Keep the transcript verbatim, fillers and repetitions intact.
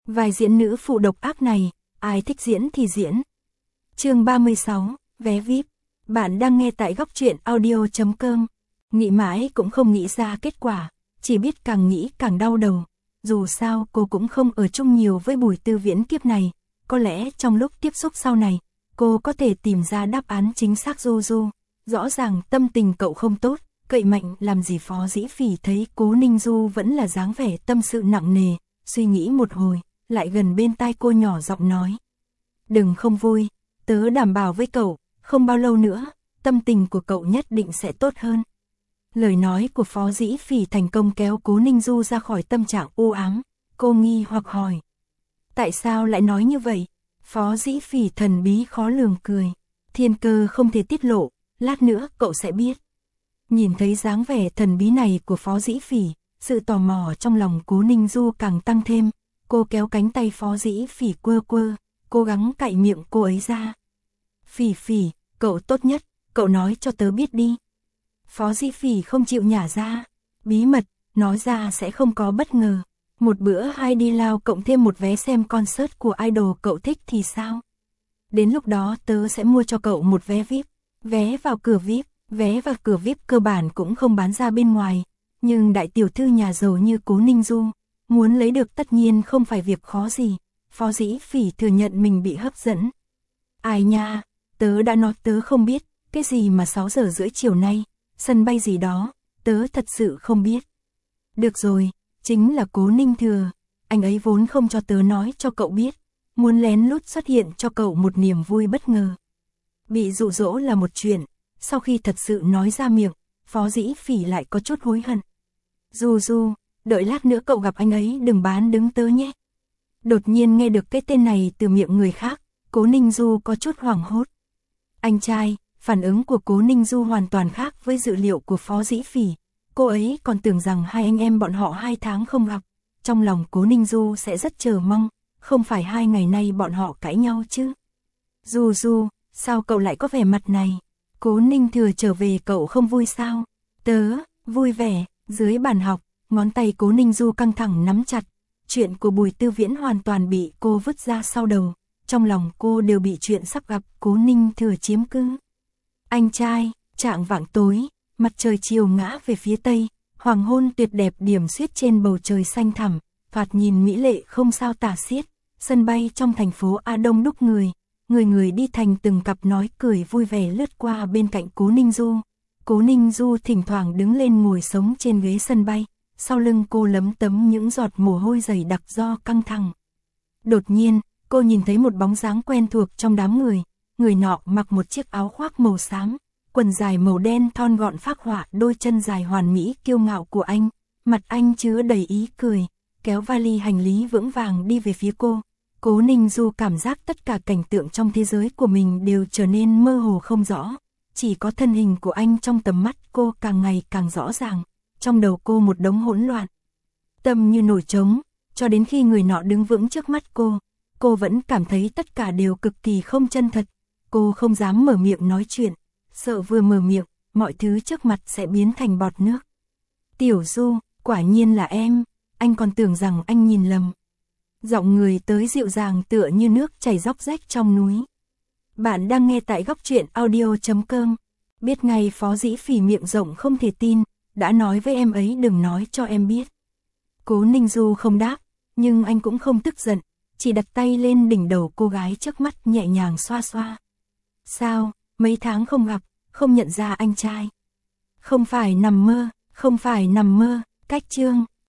Vai diễn nữ phụ độc ác này, ai thích diễn thì diễn. Chương ba mươi sáu, vé vi ai pi. Bạn đang nghe tại góc truyện audio chấm com. Nghĩ mãi cũng không nghĩ ra kết quả, chỉ biết càng nghĩ càng đau đầu. Dù sao cô cũng không ở chung nhiều với Bùi Tư Viễn kiếp này, có lẽ trong lúc tiếp xúc sau này, cô có thể tìm ra đáp án chính xác. Du Du, rõ ràng tâm tình cậu không tốt, cậy mạnh làm gì. Phó Dĩ Phỉ thấy Cố Ninh Du vẫn là dáng vẻ tâm sự nặng nề, suy nghĩ một hồi, lại gần bên tai cô nhỏ giọng nói. Đừng không vui, tớ đảm bảo với cậu, không bao lâu nữa, tâm tình của cậu nhất định sẽ tốt hơn. Lời nói của Phó Dĩ Phỉ thành công kéo Cố Ninh Du ra khỏi tâm trạng u ám, cô nghi hoặc hỏi. Tại sao lại nói như vậy? Phó Dĩ Phỉ thần bí khó lường cười. Thiên cơ không thể tiết lộ, lát nữa cậu sẽ biết. Nhìn thấy dáng vẻ thần bí này của Phó Dĩ Phỉ, sự tò mò trong lòng Cố Ninh Du càng tăng thêm. Cô kéo cánh tay Phó Dĩ Phỉ quơ quơ, cố gắng cạy miệng cô ấy ra. Phỉ Phỉ, cậu tốt nhất, cậu nói cho tớ biết đi. Phó Dĩ Phỉ không chịu nhả ra. Bí mật, nói ra sẽ không có bất ngờ. Một bữa hai đi lao cộng thêm một vé xem concert của idol cậu thích thì sao? Đến lúc đó tớ sẽ mua cho cậu một vé vi ai pi. Vé vào cửa vi ai pi, vé vào cửa vi ai pi cơ bản cũng không bán ra bên ngoài. Nhưng đại tiểu thư nhà giàu như Cố Ninh Du, muốn lấy được tất nhiên không phải việc khó gì. Phó Dĩ Phỉ thừa nhận mình bị hấp dẫn. Ai nha, tớ đã nói tớ không biết, cái gì mà sáu giờ rưỡi chiều nay, sân bay gì đó, tớ thật sự không biết. Được rồi, chính là Cố Ninh Thừa, anh ấy vốn không cho tớ nói cho cậu biết, muốn lén lút xuất hiện cho cậu một niềm vui bất ngờ. Bị dụ dỗ là một chuyện, sau khi thật sự nói ra miệng, Phó Dĩ Phỉ lại có chút hối hận. Du Du, đợi lát nữa cậu gặp anh ấy đừng bán đứng tớ nhé. Đột nhiên nghe được cái tên này từ miệng người khác, Cố Ninh Du có chút hoảng hốt. Anh trai, phản ứng của Cố Ninh Du hoàn toàn khác với dự liệu của Phó Dĩ Phỉ. Cô ấy còn tưởng rằng hai anh em bọn họ hai tháng không gặp. Trong lòng Cố Ninh Du sẽ rất chờ mong, không phải hai ngày nay bọn họ cãi nhau chứ. Du Du, sao cậu lại có vẻ mặt này? Cố Ninh Thừa trở về cậu không vui sao? Tớ, vui vẻ, dưới bàn học, ngón tay Cố Ninh Du căng thẳng nắm chặt. Chuyện của Bùi Tư Viễn hoàn toàn bị cô vứt ra sau đầu. Trong lòng cô đều bị chuyện sắp gặp Cố Ninh Thừa chiếm cứ. Anh trai, trạng vạng tối, mặt trời chiều ngã về phía tây, hoàng hôn tuyệt đẹp điểm xuyết trên bầu trời xanh thẳm, thoạt nhìn mỹ lệ không sao tả xiết. Sân bay trong thành phố A đông đúc người, người người đi thành từng cặp nói cười vui vẻ lướt qua bên cạnh Cố Ninh Du. Cố Ninh Du thỉnh thoảng đứng lên ngồi sống trên ghế sân bay, sau lưng cô lấm tấm những giọt mồ hôi dày đặc do căng thẳng. Đột nhiên, cô nhìn thấy một bóng dáng quen thuộc trong đám người, người nọ mặc một chiếc áo khoác màu xám, quần dài màu đen thon gọn phác họa đôi chân dài hoàn mỹ kiêu ngạo của anh, mặt anh chứa đầy ý cười, kéo vali hành lý vững vàng đi về phía cô. Cố Ninh Du cảm giác tất cả cảnh tượng trong thế giới của mình đều trở nên mơ hồ không rõ, chỉ có thân hình của anh trong tầm mắt cô càng ngày càng rõ ràng, trong đầu cô một đống hỗn loạn. Tâm như nổi trống, cho đến khi người nọ đứng vững trước mắt cô, cô vẫn cảm thấy tất cả đều cực kỳ không chân thật, cô không dám mở miệng nói chuyện, sợ vừa mở miệng, mọi thứ trước mặt sẽ biến thành bọt nước. Tiểu Du, quả nhiên là em, anh còn tưởng rằng anh nhìn lầm. Giọng người tới dịu dàng tựa như nước chảy róc rách trong núi. Bạn đang nghe tại góc truyện audio chấm com. Biết ngay Phó Dĩ Phỉ miệng rộng không thể tin, đã nói với em ấy đừng nói cho em biết. Cố Ninh Du không đáp, nhưng anh cũng không tức giận, chỉ đặt tay lên đỉnh đầu cô gái trước mắt nhẹ nhàng xoa xoa. Sao, mấy tháng không gặp, không nhận ra anh trai? Không phải nằm mơ, không phải nằm mơ, cách chương.